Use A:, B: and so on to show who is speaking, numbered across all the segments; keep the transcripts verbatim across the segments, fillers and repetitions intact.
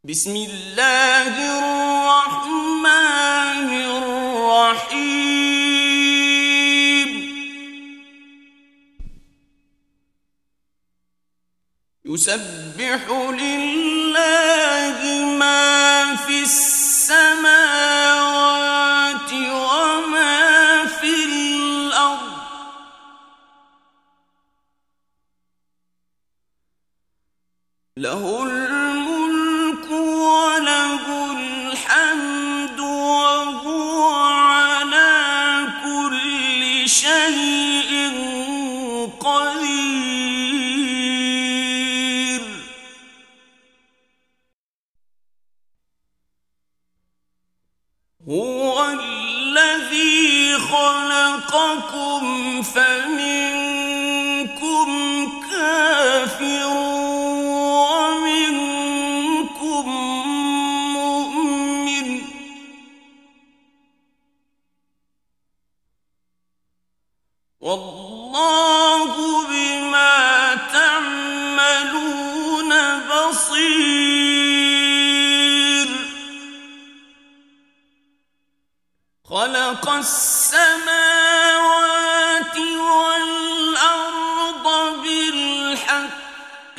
A: بسم الله الرحمن الرحيم يسبح لله ما في السماوات وما في الأرض له الملك وله الحمد وهو على كل شيء قدير هو الذي خلقكم فمنكم كافر والله بما تعملون بصير خلق السماوات والأرض بالحق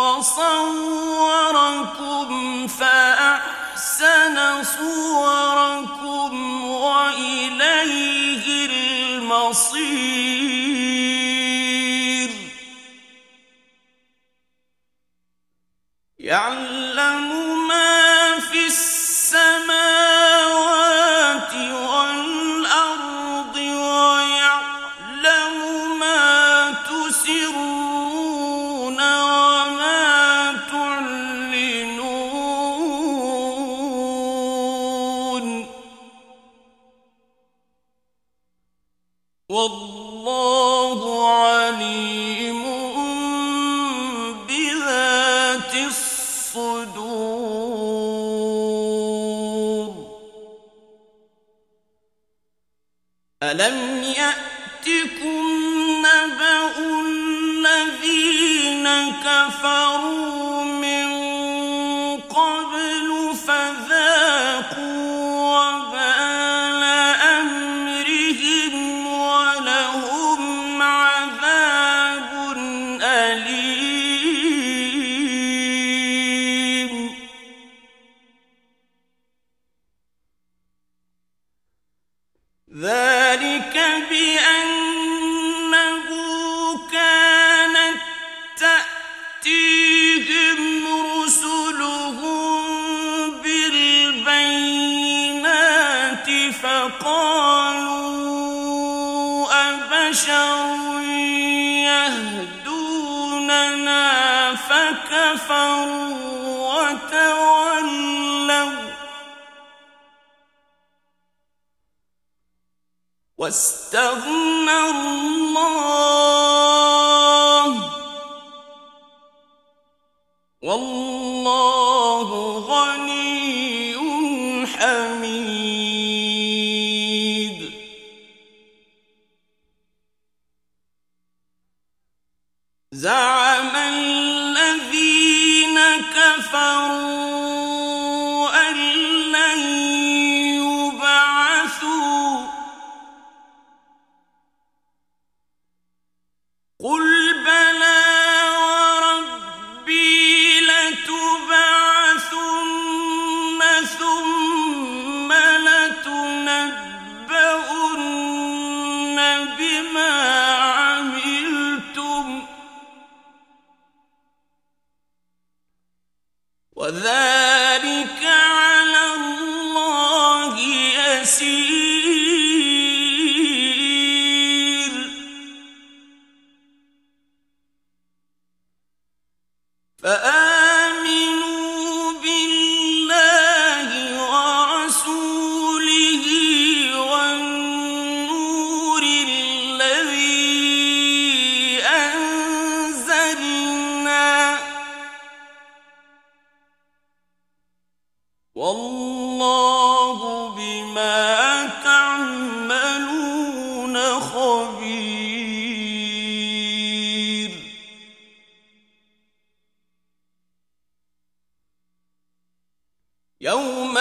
A: وصوركم فأحسن صوركم وإليه المصير يعلم ما في السماوات والأرض ويعلم ما تسرون وما تعلنون والله عليم بذات الصدور ألم يأتكم نبأ الذين كفروا من قبل فذاقوا وبال أمرهم ولهم عذاب أليم ذلك بأنه كانت تأتيهم رسلهم بالبينات فقالوا أبشر يهدوننا فكفروا وتولوا واستغنى الله والله غني حميد زعم الذين كفروا أن لن يبعثوا قل بلى وربي لتبعثن ثم لتنبؤن بما عملتم وذلك على الله يسير فآمنوا بالله ورسوله والنور الذي أنزلنا والله بما تعملون خبير. يوم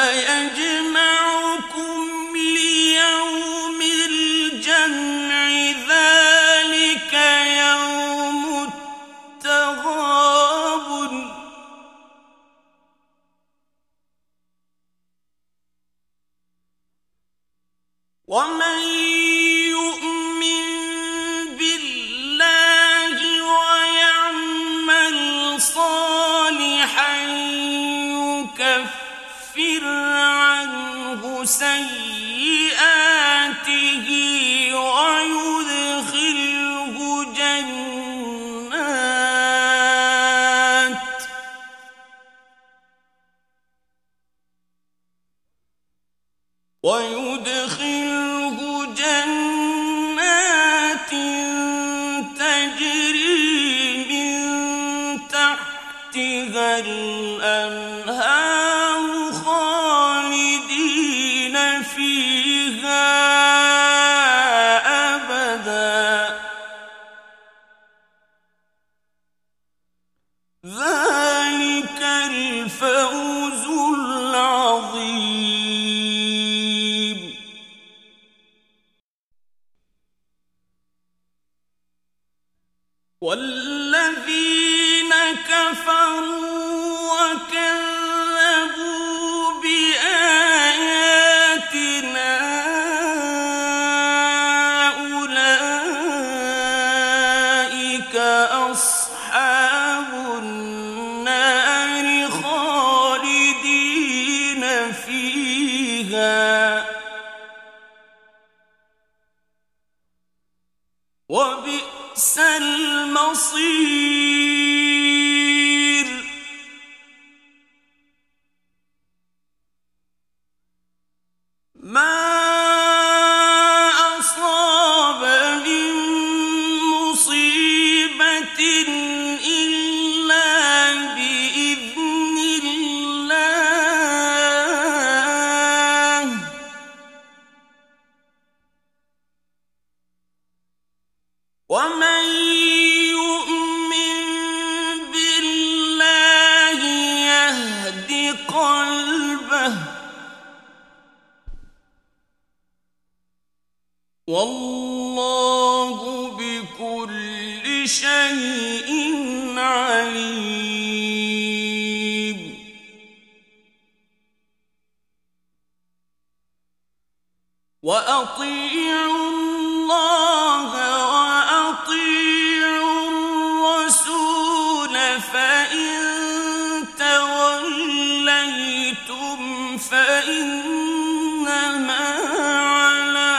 A: يجمعكم ليوم الجمع ذلك يوم التغابن ومن يؤمن بالله ويعمل صالحا يكفر عنه سيئاته ويدخله جنات ويدخله جنات تجري من تحتها الأنهار خالدين فيها أبدا ذلك الفوز العظيم. والذين كفروا وكذبوا بآياتنا أولئك أصحاب النار خالدين فيها وبئس المصير. ما أصاب من مصيبة إلا بإذن الله ومن يؤمن بالله يهد قلبه والله بكل شيء عليم. وأطيعوا الله وأطيعوا الرسول فإن توليتم فإنما على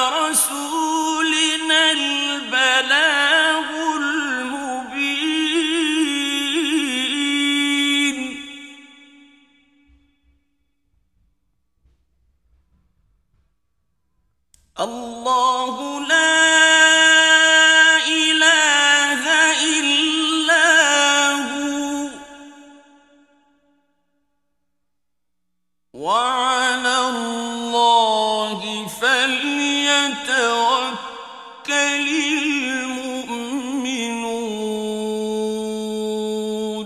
A: رسولنا البلاغ المبين. الله لا إله إلا هو وعلى الله فليتوكل المؤمنون.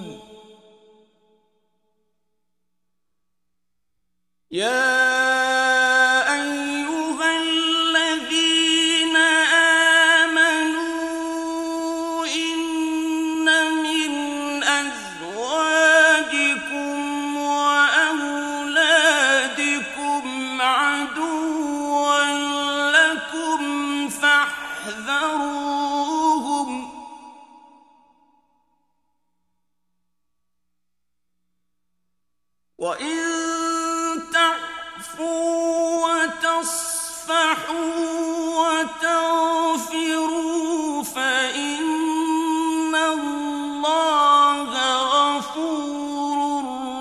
A: يا وإن تعفوا وتصفحوا وتغفروا فإن الله غفور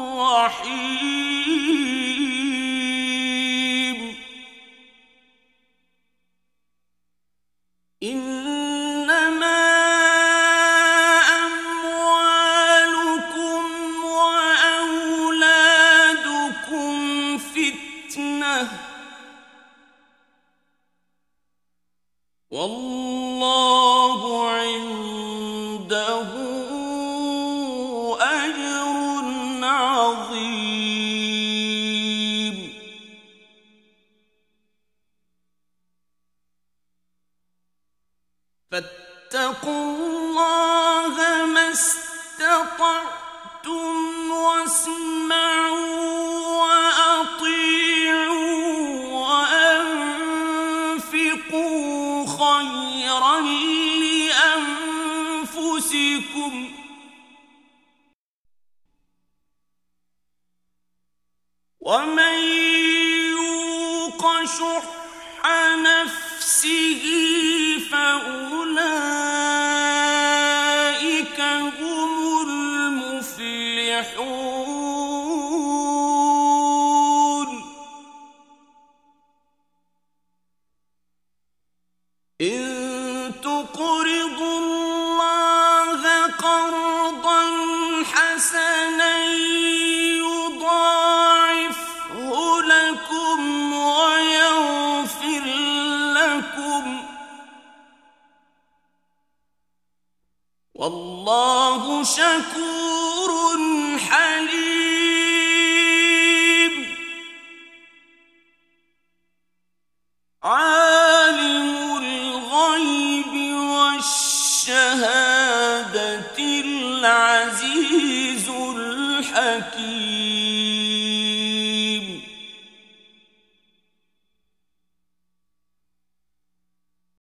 A: رحيم. إنما والله عنده أجر عظيم. فاتقوا الله ما استطعتم واسمعوا وأطيعوا وأنفقوا خيرا لأنفسكم ومن يوق شح نفسه فأولئك هم المفلحون إن تقرضوا الله قرضا حسنا يضاعفه لكم ويغفر لكم والله شكور حليم عالم الغيب والشهادة العزيز الحكيم